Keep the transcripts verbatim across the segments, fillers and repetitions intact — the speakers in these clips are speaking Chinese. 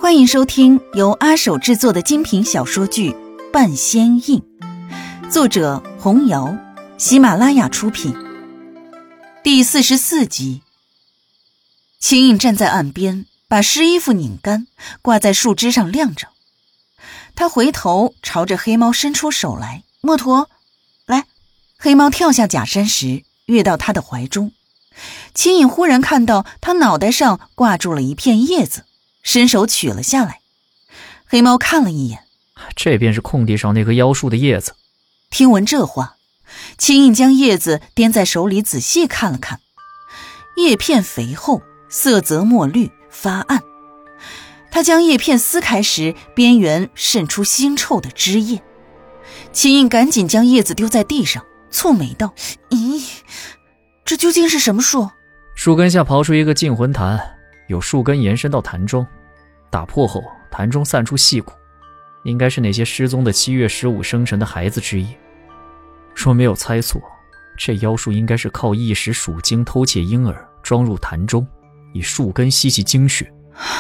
欢迎收听由阿守制作的精品小说剧《半仙印》，作者红瑶，喜马拉雅出品。第四十四集。秦颖站在岸边，把湿衣服拧干，挂在树枝上晾着。他回头朝着黑猫伸出手来，墨图，来。黑猫跳下假山石，跃到他的怀中。秦颖忽然看到他脑袋上挂住了一片叶子，伸手取了下来。黑猫看了一眼， 这便是空地上那棵妖树的叶子。 听闻这话，秦颖将叶子掂在手里仔细看了看，叶片肥厚，色泽墨绿，发暗。他将叶片撕开时，边缘渗出腥臭的汁液。秦颖赶紧将叶子丢在地上，蹙眉道：咦，这究竟是什么树？ 树根下刨出一个净魂坛，有树根延伸到坛中，打破后坛中散出细骨，应该是那些失踪的七月十五生辰的孩子之一。若没有猜错，这妖术应该是靠一时属精偷窃婴儿，装入坛中，以树根吸其精血。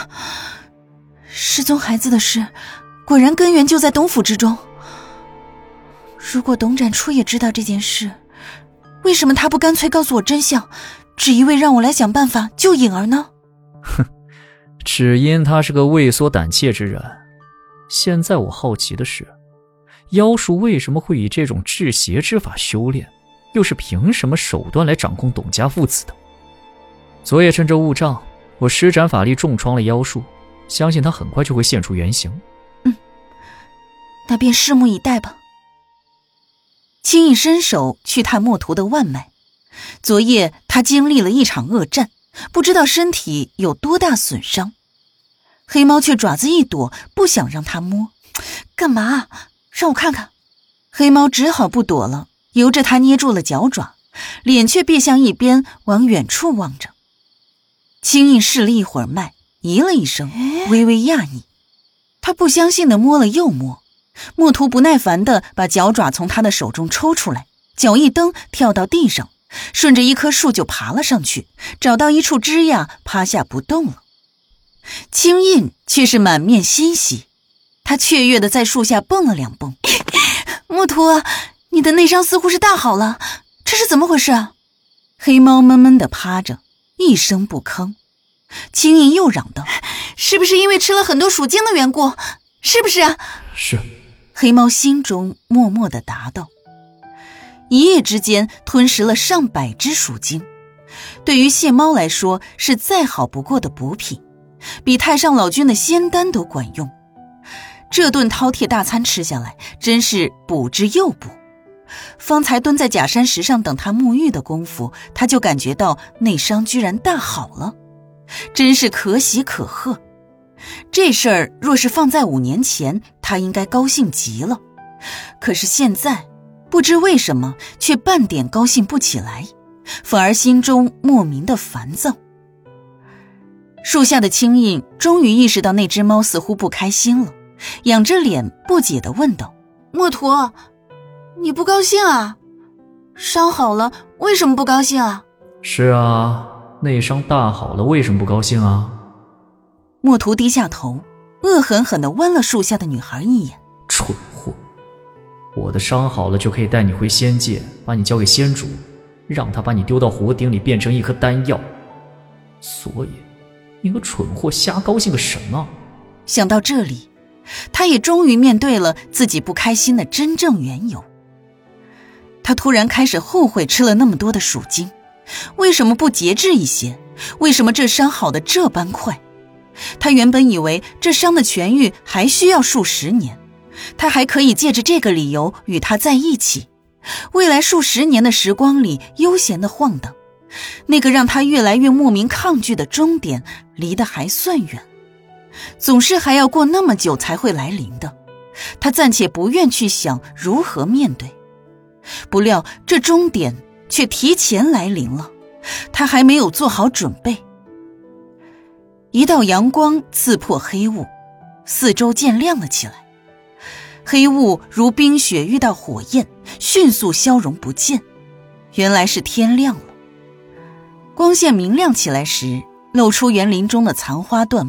失踪孩子的事，果然根源就在董府之中。如果董展初也知道这件事，为什么他不干脆告诉我真相，只一味让我来想办法救颖儿呢？ 哼，只因他是个畏缩胆怯之人。现在我好奇的是，妖术为什么会以这种制邪之法修炼，又是凭什么手段来掌控董家父子的？昨夜趁着雾障，我施展法力重创了妖术，相信他很快就会现出原形。 嗯，那便拭目以待吧。轻易伸手去探墨图的腕脉，昨夜他经历了一场恶战，不知道身体有多大损伤。黑猫却爪子一躲，不想让他摸。干嘛？让我看看。黑猫只好不躲了，由着他捏住了脚爪，脸却别向一边，往远处望着。轻易试了一会儿脉，咦了一声，微微讶异。他不相信地摸了又摸，墨图不耐烦地把脚爪从他的手中抽出来，脚一蹬跳到地上，顺着一棵树就爬了上去，找到一处枝桠趴下不动了。青印却是满面欣喜，他雀跃地在树下蹦了两蹦。墨图，你的内伤似乎是大好了，这是怎么回事啊？黑猫闷闷地趴着，一声不吭。青印又嚷道：是不是因为吃了很多属精的缘故？是不是啊？ 是。 黑猫心中默默地答道。一夜之间吞食了上百只属精，对于蟹猫来说是再好不过的补品，比太上老君的仙丹都管用。这顿饕餮大餐吃下来，真是补之又补。方才蹲在假山石上等他沐浴的功夫，他就感觉到内伤居然大好了，真是可喜可贺。这事儿若是放在五年前，他应该高兴极了。可是现在，不知为什么，却半点高兴不起来，反而心中莫名的烦躁。树下的青印终于意识到那只猫似乎不开心了，仰着脸不解地问道：墨图，你不高兴啊？伤好了，为什么不高兴啊？ 是啊，内伤大好了，为什么不高兴啊？ 墨图低下头，恶狠狠地剜了树下的女孩一眼。 蠢货，我的伤好了就可以带你回仙界，把你交给仙主，让他把你丢到火鼎里变成一颗丹药。所以你个蠢货瞎高兴个什么？ 想到这里，他也终于面对了自己不开心的真正缘由。他突然开始后悔吃了那么多的属精，为什么不节制一些？为什么这伤好的这般快？他原本以为这伤的痊愈还需要数十年，他还可以借着这个理由与他在一起，未来数十年的时光里悠闲地晃荡，那个让他越来越莫名抗拒的终点离得还算远，总是还要过那么久才会来临的。他暂且不愿去想如何面对，不料这终点却提前来临了，他还没有做好准备。一道阳光刺破黑雾，四周渐亮了起来，黑雾如冰雪遇到火焰，迅速消融不见。原来是天亮了。光线明亮起来时，露出园林中的残花断木，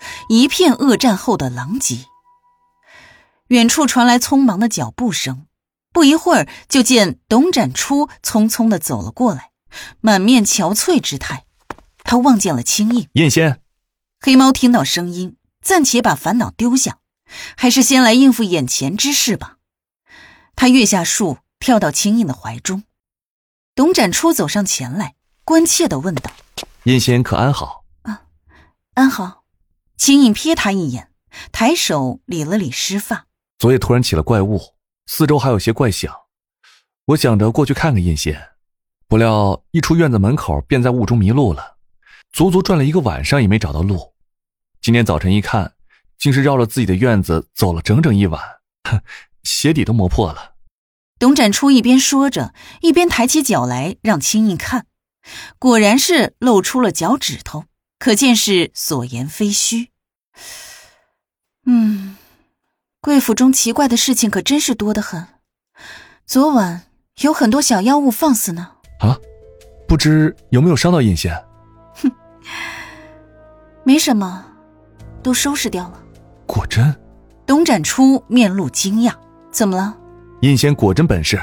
一片恶战后的狼藉。远处传来匆忙的脚步声，不一会儿就见董展初匆匆地走了过来，满面憔悴之态。他望见了青印。 印仙。 黑猫听到声音，暂且把烦恼丢下，还是先来应付眼前之事吧。他跃下树，跳到青印的怀中。董展初走上前来，关切地问道： 印仙可安好？ 啊，安好。青印瞥他一眼，抬手理了理湿发。 昨夜突然起了怪物，四周还有些怪响，我想着过去看看印仙，不料一出院子门口便在雾中迷路了，足足转了一个晚上也没找到路。今天早晨一看，竟是绕着自己的院子走了整整一晚，哼，鞋底都磨破了。 董展初一边说着，一边抬起脚来让青印看，果然是露出了脚趾头，可见是所言非虚。嗯，贵府中奇怪的事情可真是多得很，昨晚有很多小妖物放肆呢。 啊，不知有没有伤到印仙？ 哼，没什么，都收拾掉了。 果真？ 董展初面露惊讶，怎么了？ 印仙果真本事。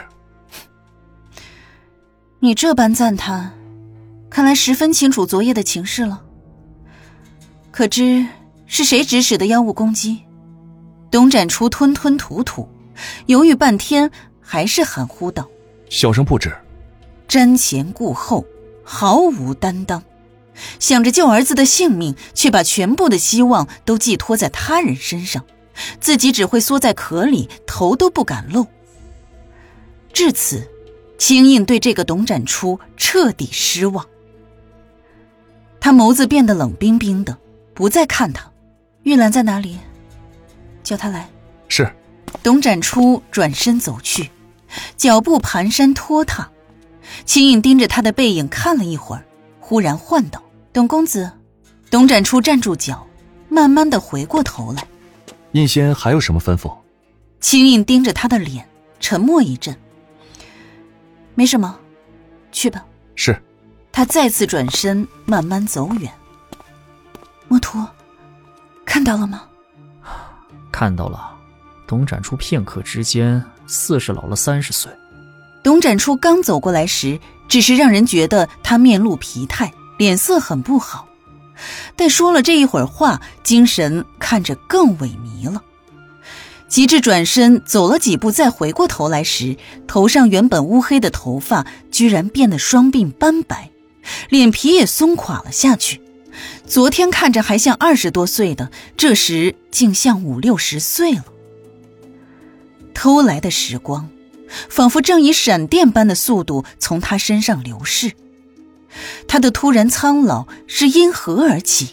你这般赞叹，看来十分清楚昨夜的情势了。可知是谁指使的妖物攻击？董展初吞吞吐吐，犹豫半天，还是含糊道： 小生不知。 瞻前顾后，毫无担当，想着救儿子的性命，却把全部的希望都寄托在他人身上，自己只会缩在壳里，头都不敢露。至此，青印对这个董展初彻底失望。他眸子变得冷冰冰的，不再看他。玉兰在哪里？叫他来。 是。 董展初转身走去，脚步蹒跚拖沓。青印盯着他的背影看了一会儿，忽然唤道：董公子。董展初站住脚，慢慢地回过头来。 印仙还有什么吩咐？ 青印盯着他的脸，沉默一阵。没什么，去吧。 是。 他再次转身，慢慢走远。墨图，看到了吗？ 看到了。董展初片刻之间，似是老了三十岁。 董展初刚走过来时，只是让人觉得他面露疲态，脸色很不好。但说了这一会儿话，精神看着更萎靡了。及至转身走了几步，再回过头来时，头上原本乌黑的头发居然变得双鬓斑白，脸皮也松垮了下去。昨天看着还像二十多岁的，这时竟像五六十岁了。偷来的时光仿佛正以闪电般的速度从他身上流逝。他的突然苍老是因何而起？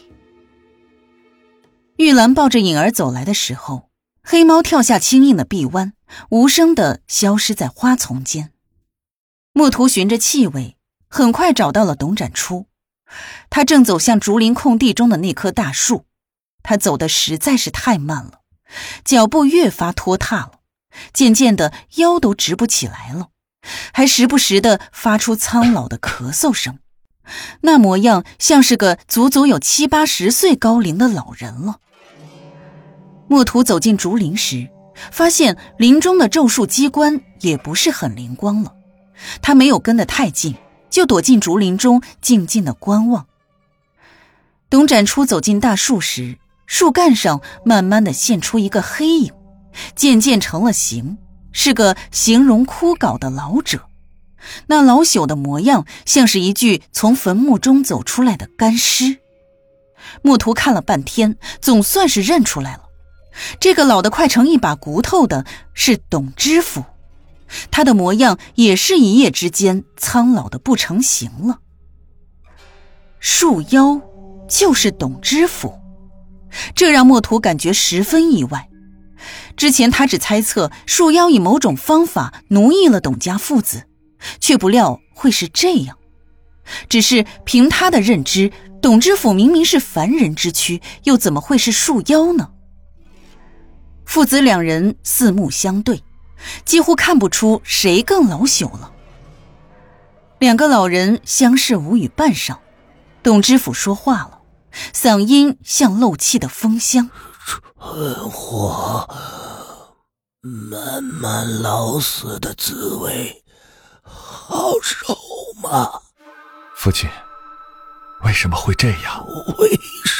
玉兰抱着颖儿走来的时候，黑猫跳下青印的臂弯，无声地消失在花丛间。墨图循着气味，很快找到了董展初。他正走向竹林空地中的那棵大树，他走得实在是太慢了，脚步越发拖沓了，渐渐的腰都直不起来了，还时不时地发出苍老的咳嗽声，那模样像是个足足有七八十岁高龄的老人了。墨图走进竹林时，发现林中的咒术机关也不是很灵光了，他没有跟得太近，就躲进竹林中静静地观望。董展初走进大树时，树干上慢慢地现出一个黑影，渐渐成了形，是个形容枯槁的老者。那老朽的模样像是一具从坟墓中走出来的干尸。墨图看了半天，总算是认出来了，这个老得快成一把骨头的是董知府，他的模样也是一夜之间苍老的不成形了。树妖就是董知府，这让墨图感觉十分意外。之前他只猜测树妖以某种方法奴役了董家父子，却不料会是这样。只是凭他的认知，董知府明明是凡人之躯，又怎么会是树妖呢？父子两人四目相对，几乎看不出谁更老朽了。两个老人相视无语半晌，董知府说话了： 嗓音像漏气的风箱。 蠢货，慢慢老死的滋味好受吗？ 父亲，为什么会这样？ 为什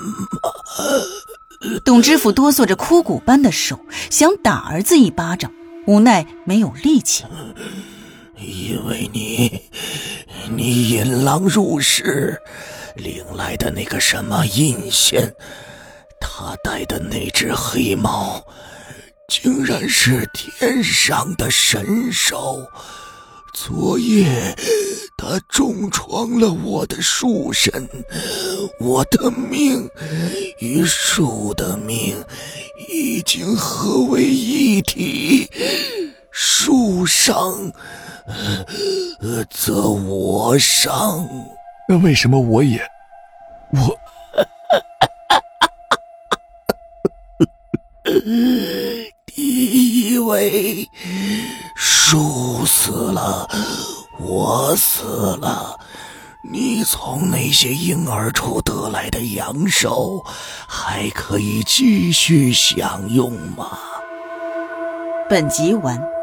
么？ 董知府哆嗦着枯骨般的手，想打儿子一巴掌，无奈没有力气。 因为你你引狼入室，领来的那个什么印仙，他戴的那只黑猫竟然是天上的神兽。昨夜他重创了我的树身，我的命与树的命已经合为一体，树伤呃，则我伤。 那为什么我也我你以为树死了，我死了，你从那些婴儿处得来的阳寿还可以继续享用吗？ 本集完。